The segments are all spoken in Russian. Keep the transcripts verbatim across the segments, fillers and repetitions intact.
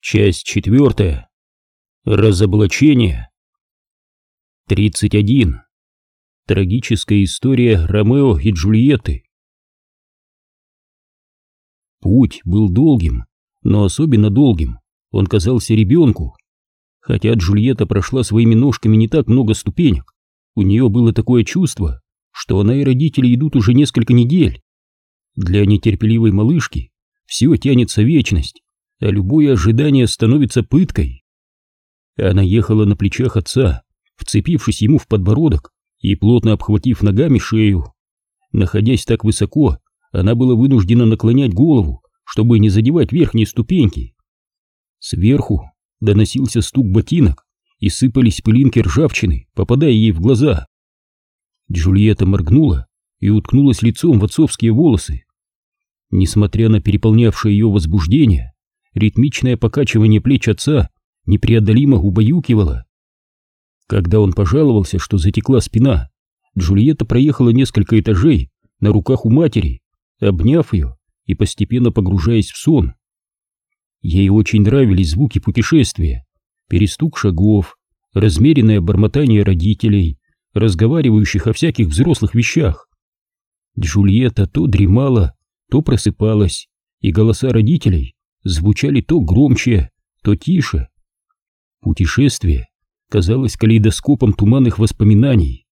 Часть четвертая. Разоблачение. тридцать один. Трагическая история Ромео и Джульетты. Путь был долгим, но особенно долгим он казался ребенку. Хотя Джульетта прошла своими ножками не так много ступенек, у нее было такое чувство, что она и родители идут уже несколько недель. Для нетерпеливой малышки все тянется вечность, а любое ожидание становится пыткой. Она ехала на плечах отца, вцепившись ему в подбородок и плотно обхватив ногами шею. Находясь так высоко, она была вынуждена наклонять голову, чтобы не задевать верхние ступеньки. Сверху доносился стук ботинок, и сыпались пылинки ржавчины, попадая ей в глаза. Джульетта моргнула и уткнулась лицом в отцовские волосы. Несмотря на переполнявшее ее возбуждение, ритмичное покачивание плеч отца непреодолимо убаюкивало. Когда он пожаловался, что затекла спина, Джульетта проехала несколько этажей на руках у матери, обняв ее и постепенно погружаясь в сон. Ей очень нравились звуки путешествия, перестук шагов, размеренное бормотание родителей, разговаривающих о всяких взрослых вещах. Джульетта то дремала, то просыпалась, и голоса родителей звучали то громче, то тише. Путешествие казалось калейдоскопом туманных воспоминаний.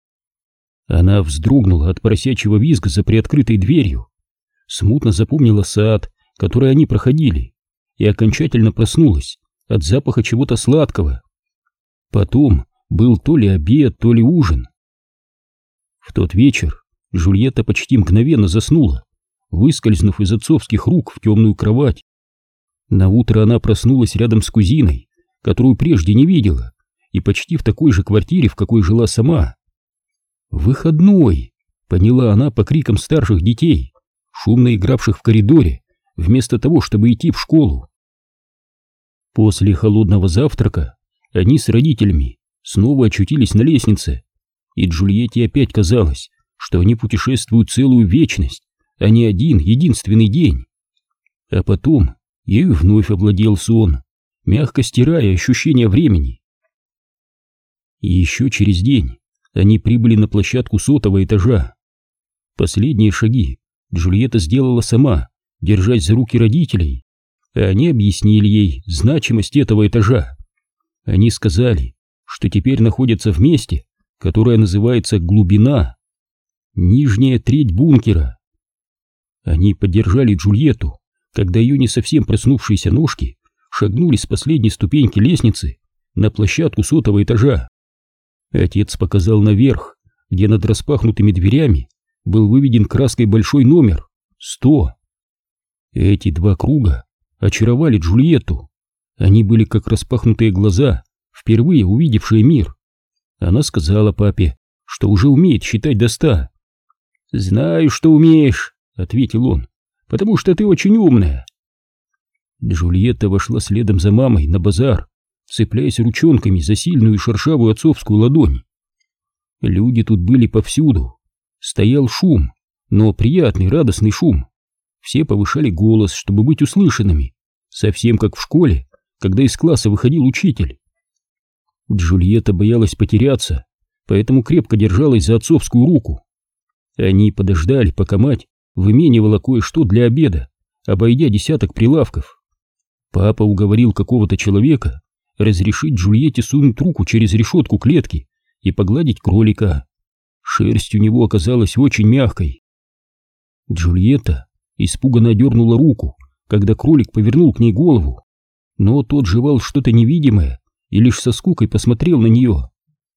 Она вздрогнула от поросячьего визга за приоткрытой дверью, смутно запомнила сад, который они проходили, и окончательно проснулась от запаха чего-то сладкого. Потом был то ли обед, то ли ужин. В тот вечер Джульетта почти мгновенно заснула, выскользнув из отцовских рук в темную кровать. Наутро она проснулась рядом с кузиной, которую прежде не видела, и почти в такой же квартире, в какой жила сама. «Выходной!» — поняла она по крикам старших детей, шумно игравших в коридоре, вместо того, чтобы идти в школу. После холодного завтрака они с родителями снова очутились на лестнице, и Джульетте опять казалось, что они путешествуют целую вечность, а не один единственный день. А потом ею вновь овладел сон, мягко стирая ощущение времени. И еще через день они прибыли на площадку сотого этажа. Последние шаги Джульетта сделала сама, держась за руки родителей, а они объяснили ей значимость этого этажа. Они сказали, что теперь находятся в месте, которое называется «Глубина», нижняя треть бункера. Они поддержали Джульетту, когда ее не совсем проснувшиеся ножки шагнули с последней ступеньки лестницы на площадку сотого этажа. Отец показал наверх, где над распахнутыми дверями был выведен краской большой номер — сто. Эти два круга очаровали Джульетту. Они были как распахнутые глаза, впервые увидевшие мир. Она сказала папе, что уже умеет считать до ста. «Знаю, что умеешь», — ответил он, — «потому что ты очень умная». Джульетта вошла следом за мамой на базар, цепляясь ручонками за сильную и шершавую отцовскую ладонь. Люди тут были повсюду. Стоял шум, но приятный, радостный шум. Все повышали голос, чтобы быть услышанными, совсем как в школе, когда из класса выходил учитель. Джульетта боялась потеряться, поэтому крепко держалась за отцовскую руку. Они подождали, пока мать выменивала кое-что для обеда, обойдя десяток прилавков. Папа уговорил какого-то человека разрешить Джульетте сунуть руку через решетку клетки и погладить кролика. Шерсть у него оказалась очень мягкой. Джульетта испуганно дернула руку, когда кролик повернул к ней голову, но тот жевал что-то невидимое и лишь со скукой посмотрел на нее.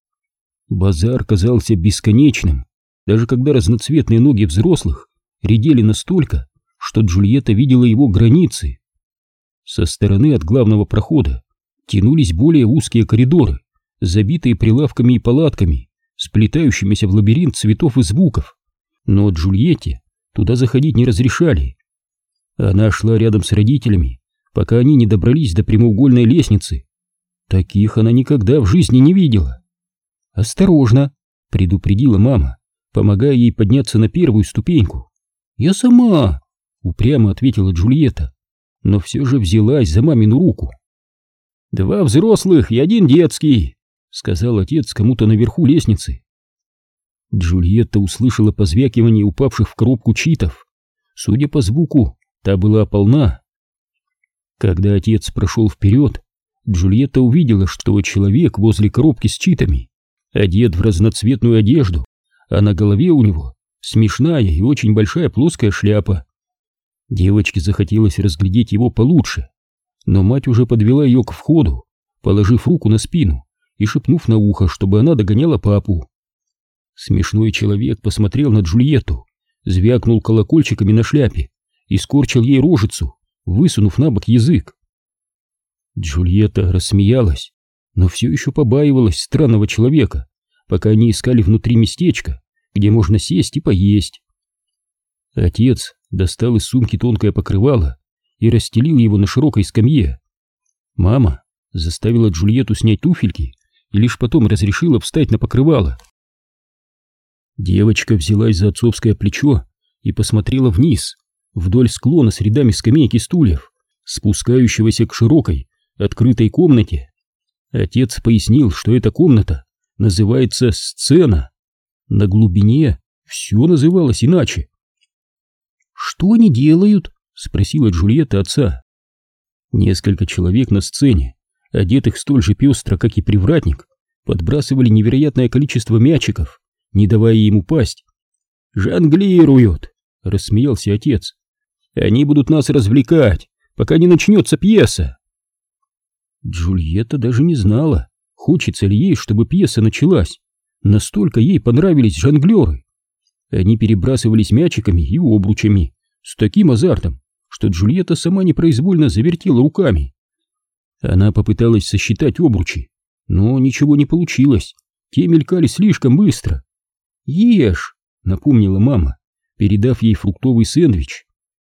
Базар казался бесконечным, даже когда разноцветные ноги взрослых редели настолько, что Джульетта видела его границы. Со стороны от главного прохода тянулись более узкие коридоры, забитые прилавками и палатками, сплетающимися в лабиринт цветов и звуков, но Джульетте туда заходить не разрешали. Она шла рядом с родителями, пока они не добрались до прямоугольной лестницы. Таких она никогда в жизни не видела. «Осторожно!» — предупредила мама, помогая ей подняться на первую ступеньку. «Я сама!» — упрямо ответила Джульетта. но все же взялась за мамину руку. «Два взрослых и один детский», — сказал отец кому-то наверху лестницы. Джульетта услышала позвякивание упавших в коробку читов. Судя по звуку, та была полна. Когда отец прошел вперед, Джульетта увидела, что человек возле коробки с читами одет в разноцветную одежду, а на голове у него смешная и очень большая плоская шляпа. Девочке захотелось разглядеть его получше, но мать уже подвела ее к входу, положив руку на спину и шепнув на ухо, чтобы она догоняла папу. Смешной человек посмотрел на Джульетту, звякнул колокольчиками на шляпе и скорчил ей рожицу, высунув на бок язык. Джульетта рассмеялась, но все еще побаивалась странного человека, пока они искали внутри местечко, где можно сесть и поесть. Отец достал из сумки тонкое покрывало и расстелил его на широкой скамье. Мама заставила Джульетту снять туфельки и лишь потом разрешила встать на покрывало. Девочка взялась за отцовское плечо и посмотрела вниз, вдоль склона с рядами скамеек и стульев, спускающегося к широкой, открытой комнате. Отец пояснил, что эта комната называется сцена. На глубине все называлось иначе. «Что они делают?» — спросила Джульетта отца. Несколько человек на сцене, одетых столь же пестро, как и привратник, подбрасывали невероятное количество мячиков, не давая им упасть. «Жонглируют!» — рассмеялся отец. «Они будут нас развлекать, пока не начнется пьеса!» Джульетта даже не знала, хочется ли ей, чтобы пьеса началась. Настолько ей понравились жонглеры. Они перебрасывались мячиками и обручами с таким азартом, что Джульетта сама непроизвольно завертела руками. Она попыталась сосчитать обручи, но ничего не получилось, те мелькали слишком быстро. «Ешь!» — напомнила мама, передав ей фруктовый сэндвич.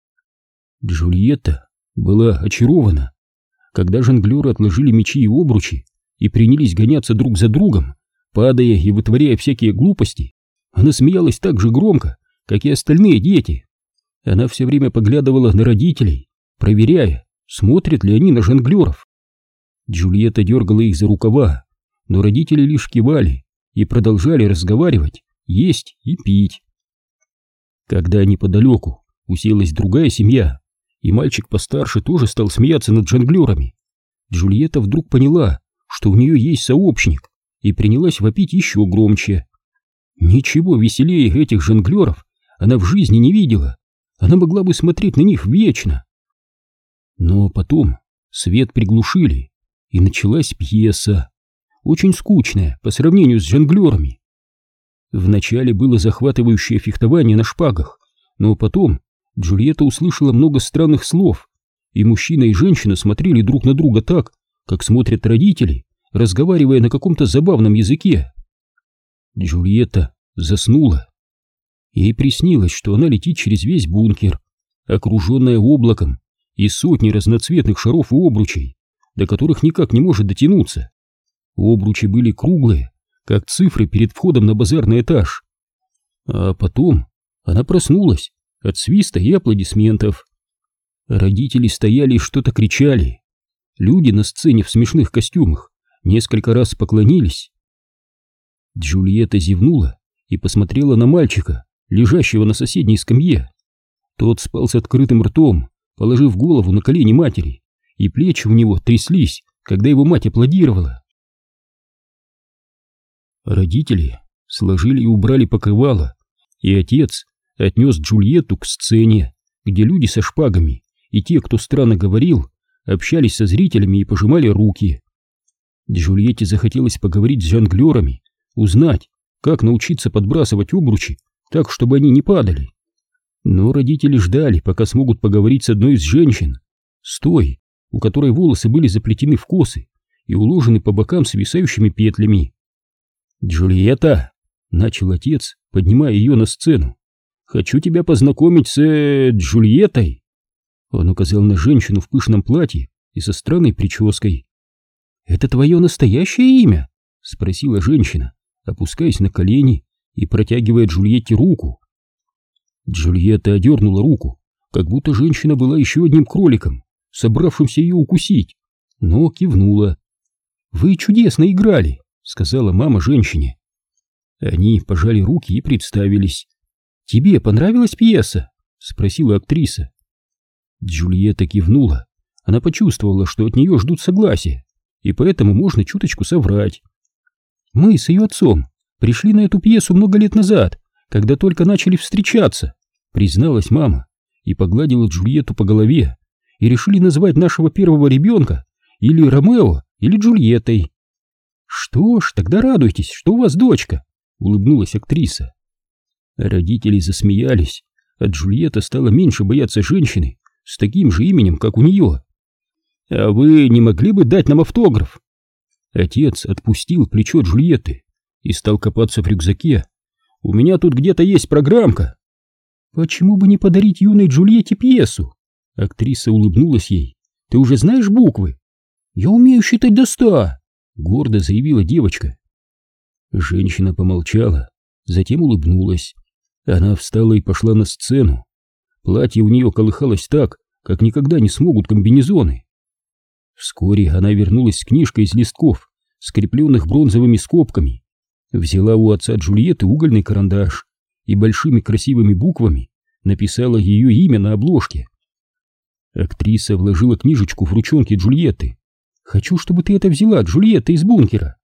Джульетта была очарована. Когда жонглеры отложили мячи и обручи и принялись гоняться друг за другом, падая и вытворяя всякие глупости, она смеялась так же громко, как и остальные дети. Она все время поглядывала на родителей, проверяя, смотрят ли они на жонглеров. Джульетта дергала их за рукава, но родители лишь кивали и продолжали разговаривать, есть и пить. Когда неподалеку уселась другая семья, и мальчик постарше тоже стал смеяться над жонглерами, Джульетта вдруг поняла, что у нее есть сообщник, и принялась вопить еще громче. Ничего веселее этих жонглеров она в жизни не видела, она могла бы смотреть на них вечно. Но потом свет приглушили, и началась пьеса, очень скучная по сравнению с жонглерами. Вначале было захватывающее фехтование на шпагах, но потом Джульетта услышала много странных слов, и мужчина и женщина смотрели друг на друга так, как смотрят родители, разговаривая на каком-то забавном языке. Джульетта заснула. Ей приснилось, что она летит через весь бункер, окруженная облаком и сотней разноцветных шаров и обручей, до которых никак не может дотянуться. Обручи были круглые, как цифры перед входом на базарный этаж. А потом она проснулась от свиста и аплодисментов. Родители стояли и что-то кричали. Люди на сцене в смешных костюмах несколько раз поклонились. Джульетта зевнула и посмотрела на мальчика, лежащего на соседней скамье. Тот спал с открытым ртом, положив голову на колени матери, и плечи у него тряслись, когда его мать аплодировала. Родители сложили и убрали покрывало, и отец отнес Джульетту к сцене, где люди со шпагами и те, кто странно говорил, общались со зрителями и пожимали руки. Джульетте захотелось поговорить с жонглерами, узнать, как научиться подбрасывать обручи так, чтобы они не падали. Но родители ждали, пока смогут поговорить с одной из женщин, с той, у которой волосы были заплетены в косы и уложены по бокам свисающими петлями. «Джульетта!» — начал отец, поднимая ее на сцену. «Хочу тебя познакомить с... Э, Джульеттой!» Он указал на женщину в пышном платье и со странной прической. «Это твое настоящее имя?» — спросила женщина, опускаясь на колени и протягивая Джульетте руку. Джульетта одернула руку, как будто женщина была еще одним кроликом, собравшимся ее укусить, но кивнула. «Вы чудесно играли», — сказала мама женщине. Они пожали руки и представились. «Тебе понравилась пьеса?» — спросила актриса. Джульетта кивнула. Она почувствовала, что от нее ждут согласия, и поэтому можно чуточку соврать. «Мы с ее отцом пришли на эту пьесу много лет назад, когда только начали встречаться», — призналась мама и погладила Джульетту по голове, «и решили назвать нашего первого ребенка или Ромео, или Джульеттой». «Что ж, тогда радуйтесь, что у вас дочка», — улыбнулась актриса. Родители засмеялись, а Джульетта стала меньше бояться женщины с таким же именем, как у нее. «А вы не могли бы дать нам автограф?» Отец отпустил плечо Джульетты и стал копаться в рюкзаке. «У меня тут где-то есть программка». «Почему бы не подарить юной Джульетте пьесу?» Актриса улыбнулась ей. «Ты уже знаешь буквы?» «Я умею считать до ста», — гордо заявила девочка. Женщина помолчала, затем улыбнулась. Она встала и пошла на сцену. Платье у нее колыхалось так, как никогда не смогут комбинезоны. Вскоре она вернулась с книжкой из листков, скрепленных бронзовыми скобками, взяла у отца Джульетты угольный карандаш и большими красивыми буквами написала ее имя на обложке. Актриса вложила книжечку в ручонки Джульетты. «Хочу, чтобы ты это взяла, Джульетта, из бункера».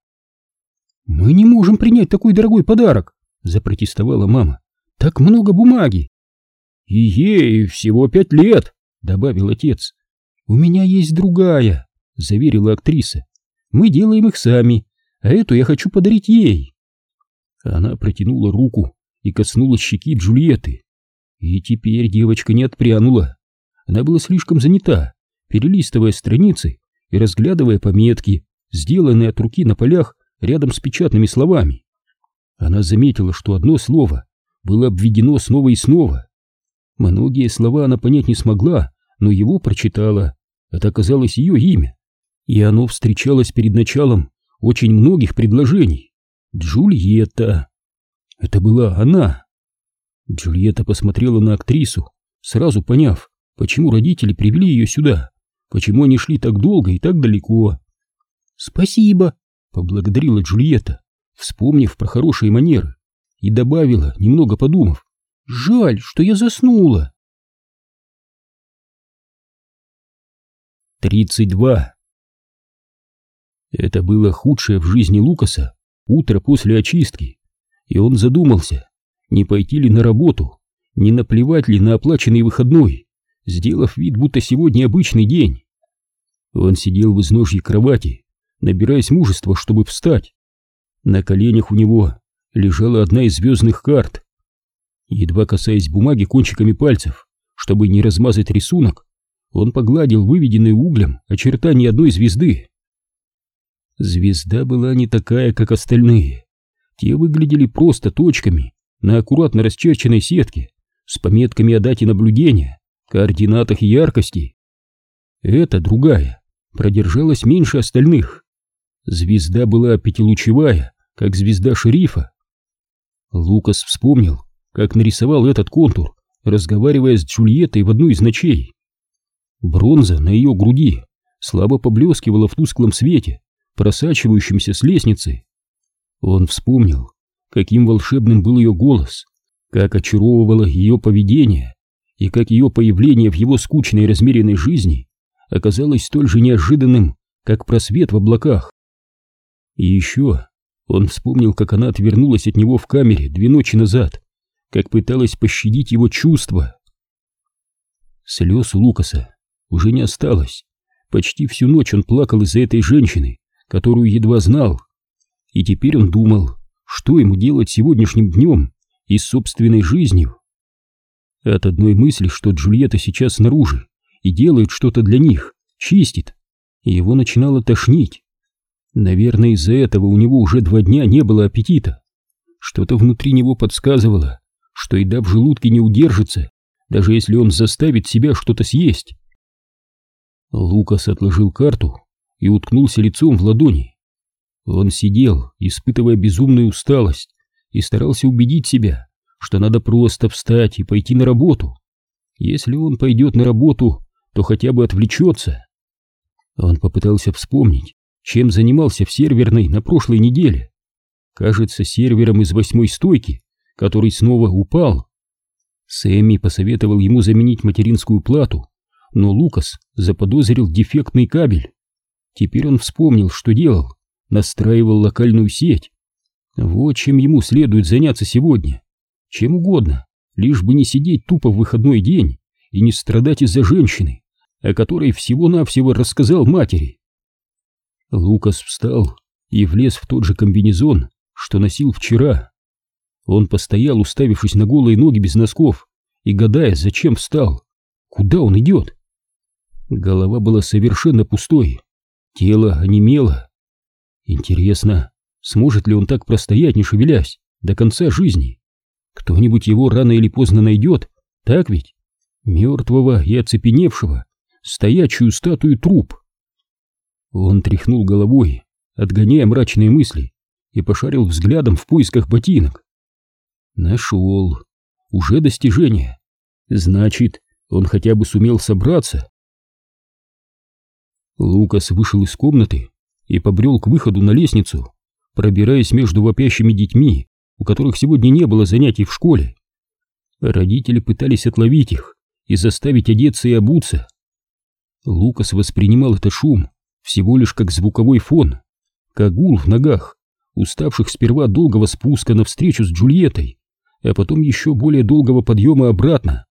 «Мы не можем принять такой дорогой подарок», — запротестовала мама. «Так много бумаги». «И ей всего пять лет», — добавил отец. «У меня есть другая», — заверила актриса. «Мы делаем их сами, а эту я хочу подарить ей». Она протянула руку и коснулась щеки Джульетты. И теперь девочка не отпрянула. Она была слишком занята, перелистывая страницы и разглядывая пометки, сделанные от руки на полях рядом с печатными словами. Она заметила, что одно слово было обведено снова и снова. Многие слова она понять не смогла, но его прочитала. Это оказалось ее имя, и оно встречалось перед началом очень многих предложений. Джульетта. Это была она. Джульетта посмотрела на актрису, сразу поняв, почему родители привели ее сюда, почему они шли так долго и так далеко. «Спасибо», — поблагодарила Джульетта, вспомнив про хорошие манеры, и добавила, немного подумав: «Жаль, что я заснула». тридцать два. Это было худшее в жизни Лукаса утро после очистки, и он задумался, не пойти ли на работу, не наплевать ли на оплаченный выходной, сделав вид, будто сегодня обычный день. Он сидел в изножье кровати, набираясь мужества, чтобы встать. На коленях у него лежала одна из звездных карт. Едва касаясь бумаги кончиками пальцев, чтобы не размазать рисунок, он погладил выведенные углем очертания одной звезды. Звезда была не такая, как остальные. Те выглядели просто точками на аккуратно расчерченной сетке с пометками о дате наблюдения, координатах и яркости. Эта другая продержалась меньше остальных. Звезда была пятилучевая, как звезда шерифа. Лукас вспомнил, как нарисовал этот контур, разговаривая с Джульеттой в одну из ночей. Бронза на ее груди слабо поблескивала в тусклом свете, просачивающемся с лестницы. Он вспомнил, каким волшебным был ее голос, как очаровывало ее поведение, и как ее появление в его скучной и размеренной жизни оказалось столь же неожиданным, как просвет в облаках. И еще он вспомнил, как она отвернулась от него в камере две ночи назад, как пыталась пощадить его чувства. Слез у Лукаса уже не осталось. Почти всю ночь он плакал из-за этой женщины, которую едва знал. И теперь он думал, что ему делать сегодняшним днем и с собственной жизнью. От одной мысли, что Джульетта сейчас снаружи и делает что-то для них, чистит, его начинало тошнить. Наверное, из-за этого у него уже два дня не было аппетита. Что-то внутри него подсказывало, что еда в желудке не удержится, даже если он заставит себя что-то съесть. Лукас отложил карту и уткнулся лицом в ладони. Он сидел, испытывая безумную усталость, и старался убедить себя, что надо просто встать и пойти на работу. Если он пойдет на работу, то хотя бы отвлечется. Он попытался вспомнить, чем занимался в серверной на прошлой неделе. Кажется, сервером из восьмой стойки, который снова упал. Сэмми посоветовал ему заменить материнскую плату, но Лукас заподозрил дефектный кабель. Теперь он вспомнил, что делал, настраивал локальную сеть. Вот чем ему следует заняться сегодня. Чем угодно, лишь бы не сидеть тупо в выходной день и не страдать из-за женщины, о которой всего-навсего рассказал матери. Лукас встал и влез в тот же комбинезон, что носил вчера. Он постоял, уставившись на голые ноги без носков, и гадая, зачем встал, куда он идет. Голова была совершенно пустой, тело онемело. Интересно, сможет ли он так простоять, не шевелясь, до конца жизни? Кто-нибудь его рано или поздно найдет, так ведь? Мертвого и оцепеневшего, стоячую статую труп. Он тряхнул головой, отгоняя мрачные мысли, и пошарил взглядом в поисках ботинок. Нашел. Уже достижение. Значит, он хотя бы сумел собраться. Лукас вышел из комнаты и побрел к выходу на лестницу, пробираясь между вопящими детьми, у которых сегодня не было занятий в школе. Родители пытались отловить их и заставить одеться и обуться. Лукас воспринимал этот шум всего лишь как звуковой фон, как гул в ногах, уставших сперва от долгого спуска навстречу с Джульеттой, а потом еще более долгого подъема обратно.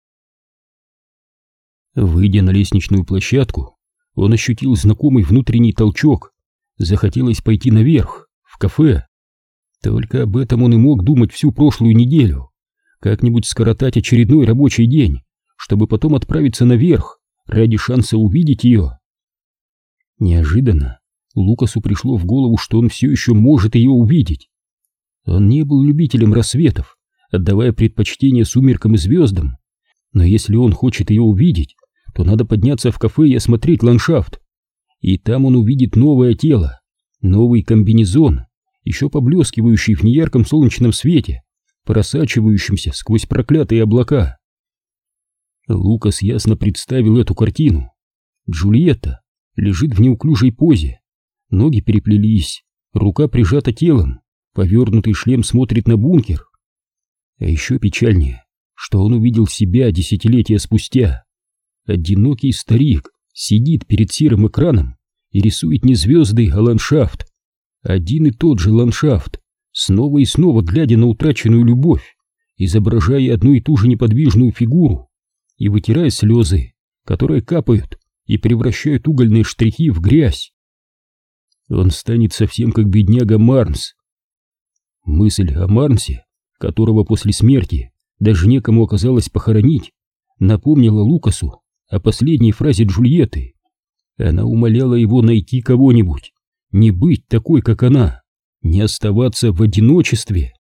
Выйдя на лестничную площадку, он ощутил знакомый внутренний толчок. Захотелось пойти наверх, в кафе. Только об этом он и мог думать всю прошлую неделю. Как-нибудь скоротать очередной рабочий день, чтобы потом отправиться наверх ради шанса увидеть ее. Неожиданно Лукасу пришло в голову, что он все еще может ее увидеть. Он не был любителем рассветов, отдавая предпочтение сумеркам и звездам. Но если он хочет ее увидеть, то надо подняться в кафе и осмотреть ландшафт. И там он увидит новое тело, новый комбинезон, еще поблескивающий в неярком солнечном свете, просачивающимся сквозь проклятые облака. Лукас ясно представил эту картину. Джульетта лежит в неуклюжей позе, ноги переплелись, рука прижата телом, повернутый шлем смотрит на бункер. А еще печальнее, что он увидел себя десятилетия спустя. Одинокий старик сидит перед серым экраном и рисует не звезды, а ландшафт. Один и тот же ландшафт, снова и снова глядя на утраченную любовь, изображая одну и ту же неподвижную фигуру и вытирая слезы, которые капают и превращают угольные штрихи в грязь. Он станет совсем как бедняга Марнс. Мысль о Марнсе, которого после смерти даже некому оказалось похоронить, напомнила Лукасу о последней фразе Джульетты. Она умоляла его найти кого-нибудь, не быть такой, как она, не оставаться в одиночестве.